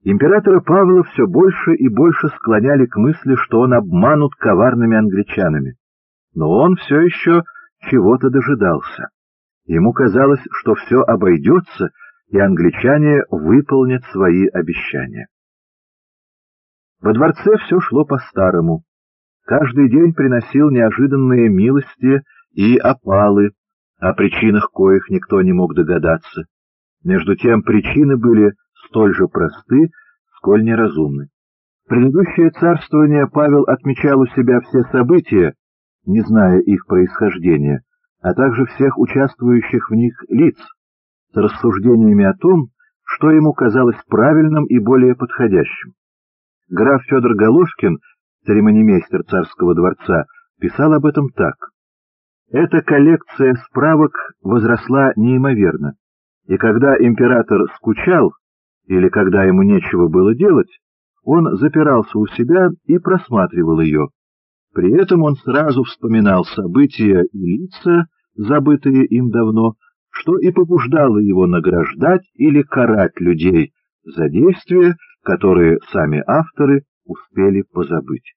Императора Павла все больше и больше склоняли к мысли, что он обманут коварными англичанами. Но он все еще чего-то дожидался. Ему казалось, что все обойдется, и англичане выполнят свои обещания. Во дворце все шло по-старому. Каждый день приносил неожиданные милости и опалы, о причинах коих никто не мог догадаться. Между тем причины были столь же просты, сколь неразумны. В предыдущее царствование Павел отмечал у себя все события, не зная их происхождения, а также всех участвующих в них лиц, с рассуждениями о том, что ему казалось правильным и более подходящим. Граф Федор Головкин, церемонимейстер царского дворца, писал об этом так. Эта коллекция справок возросла неимоверно, и когда император скучал, или когда ему нечего было делать, он запирался у себя и просматривал ее. При этом он сразу вспоминал события и лица, забытые им давно, что и побуждало его награждать или карать людей за действия, которые сами авторы успели позабыть.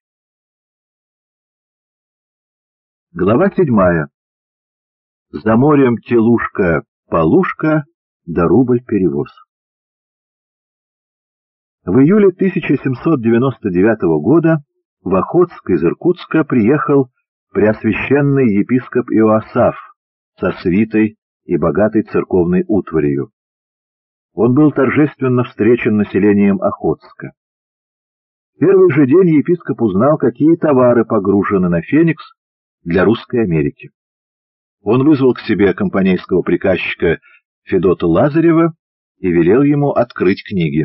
Глава 7. За морем телушка-полушка, да рубль перевоз. В июле 1799 года в Охотск из Иркутска приехал преосвященный епископ Иоасаф со свитой и богатой церковной утварью. Он был торжественно встречен населением Охотска. В первый же день епископ узнал, какие товары погружены на Феникс для Русской Америки. Он вызвал к себе компанейского приказчика Федота Лазарева и велел ему открыть книги.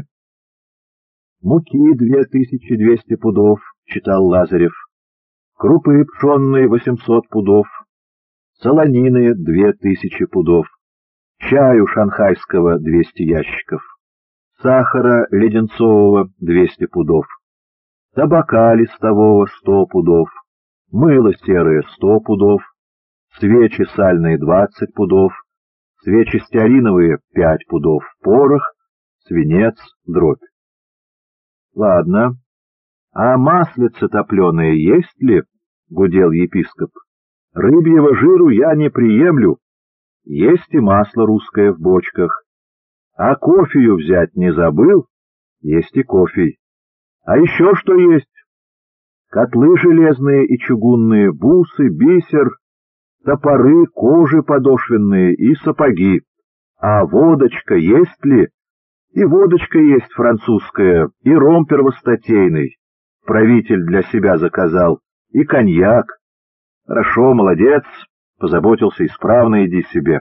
«Муки 2200 пудов», — читал Лазарев, «крупы пшенные 800 пудов, солонины 2000 пудов, чаю шанхайского 200 ящиков, сахара леденцового 200 пудов, табака листового 100 пудов, мыло серое 100 пудов, свечи сальные 20 пудов, свечи стеариновые 5 пудов, порох, свинец, дробь». «Ладно. А маслица топленое есть ли?» — гудел епископ. «Рыбьего жиру я не приемлю. Есть и масло русское в бочках. А кофею взять не забыл? Есть и кофей. А еще что есть? Котлы железные и чугунные, бусы, бисер, топоры, кожи подошвенные и сапоги. А водочка есть ли? И водочка есть французская, и ром первостатейный. Правитель для себя заказал, и коньяк. Хорошо, молодец, позаботился исправно, иди себе».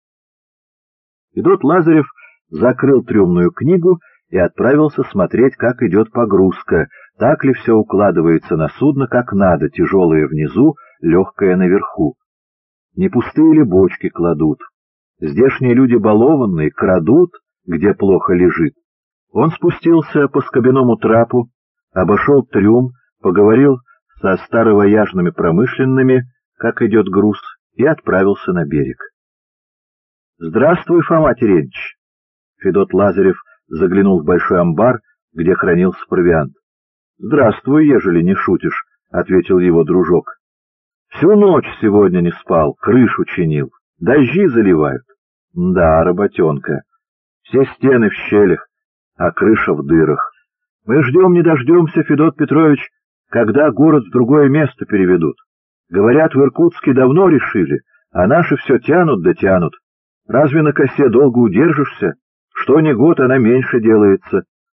Федот Лазарев закрыл трюмную книгу и отправился смотреть, как идет погрузка, так ли все укладывается на судно как надо, тяжелое внизу, легкое наверху. Не пустые ли бочки кладут? Здешние люди балованные, крадут, где плохо лежит. Он спустился по скобяному трапу, обошел трюм, поговорил со старовояжными промышленными, как идет груз, и отправился на берег. «Здравствуй, Фома Терентьевич!» Федот Лазарев заглянул в большой амбар, где хранился провиант. «Здравствуй, ежели не шутишь», — ответил его дружок. «Всю ночь сегодня не спал, крышу чинил, дожди заливают». «Да, работенка. Все стены в щелях, а крыша в дырах. Мы ждем не дождемся, Федот Петрович, когда город в другое место переведут. Говорят, в Иркутске давно решили, а наши все тянут да тянут. Разве на косе долго удержишься? Что ни год, она меньше делается».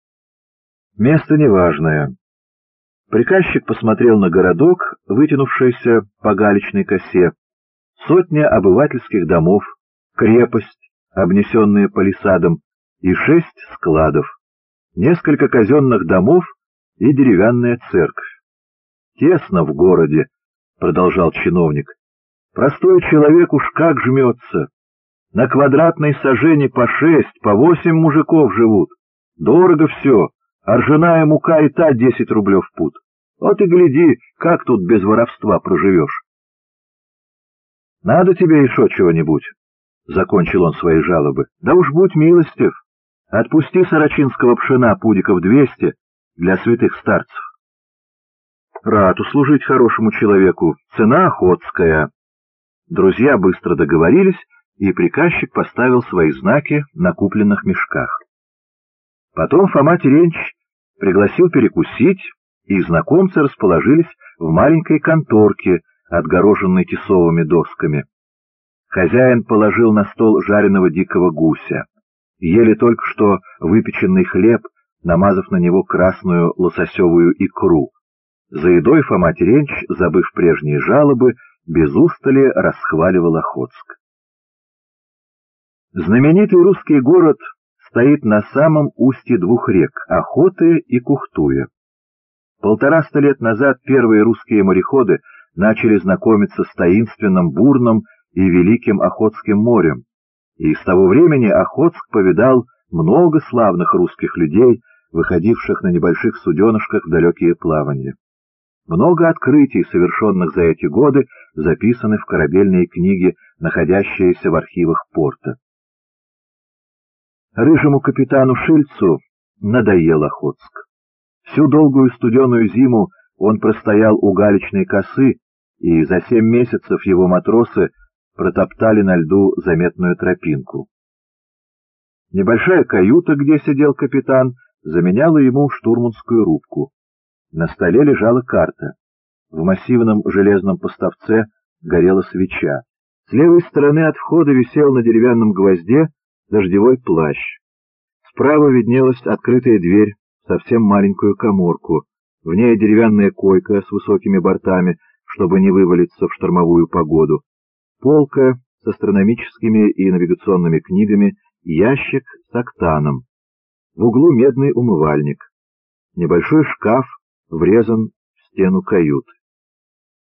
Место неважное. Приказчик посмотрел на городок, вытянувшийся по галечной косе. Сотня обывательских домов, крепость, обнесенная палисадом, и 6 складов, несколько казенных домов и деревянная церковь. «Тесно в городе», — продолжал чиновник. «Простой человек уж как жмется. На квадратной сажени по 6, по 8 мужиков живут. Дорого все, а ржаная мука и та 10 рублев в пуд. Вот и гляди, как тут без воровства проживешь». «Надо тебе еще чего-нибудь?» — закончил он свои жалобы. «Да уж будь милостив. Отпусти сорочинского пшена пудиков 200 для святых старцев. Рад услужить хорошему человеку. Цена охотская. Друзья быстро договорились, и приказчик поставил свои знаки на купленных мешках. Потом Фома Терентьич пригласил перекусить, и знакомцы расположились в маленькой конторке, отгороженной тесовыми досками. Хозяин положил на стол жареного дикого гуся. Ели только что выпеченный хлеб, намазав на него красную лососевую икру. За едой Фома Терентьич, забыв прежние жалобы, без устали расхваливал Охотск. Знаменитый русский город стоит на самом устье двух рек — Охоты и Кухтуя. 150 лет назад первые русские мореходы начали знакомиться с таинственным, бурным и великим Охотским морем, и с того времени Охотск повидал много славных русских людей, выходивших на небольших суденышках в далекие плавания. Много открытий, совершенных за эти годы, записаны в корабельные книги, находящиеся в архивах порта. Рыжему капитану Шильцу надоел Охотск. Всю долгую студеную зиму он простоял у галечной косы, и за 7 месяцев его матросы протоптали на льду заметную тропинку. Небольшая каюта, где сидел капитан, заменяла ему штурманскую рубку. На столе лежала карта. В массивном железном поставце горела свеча. С левой стороны от входа висел на деревянном гвозде дождевой плащ. Справа виднелась открытая дверь в совсем маленькую каморку. В ней деревянная койка с высокими бортами, чтобы не вывалиться в штормовую погоду. Полка с астрономическими и навигационными книгами, ящик с октаном. В углу медный умывальник. Небольшой шкаф врезан в стену кают.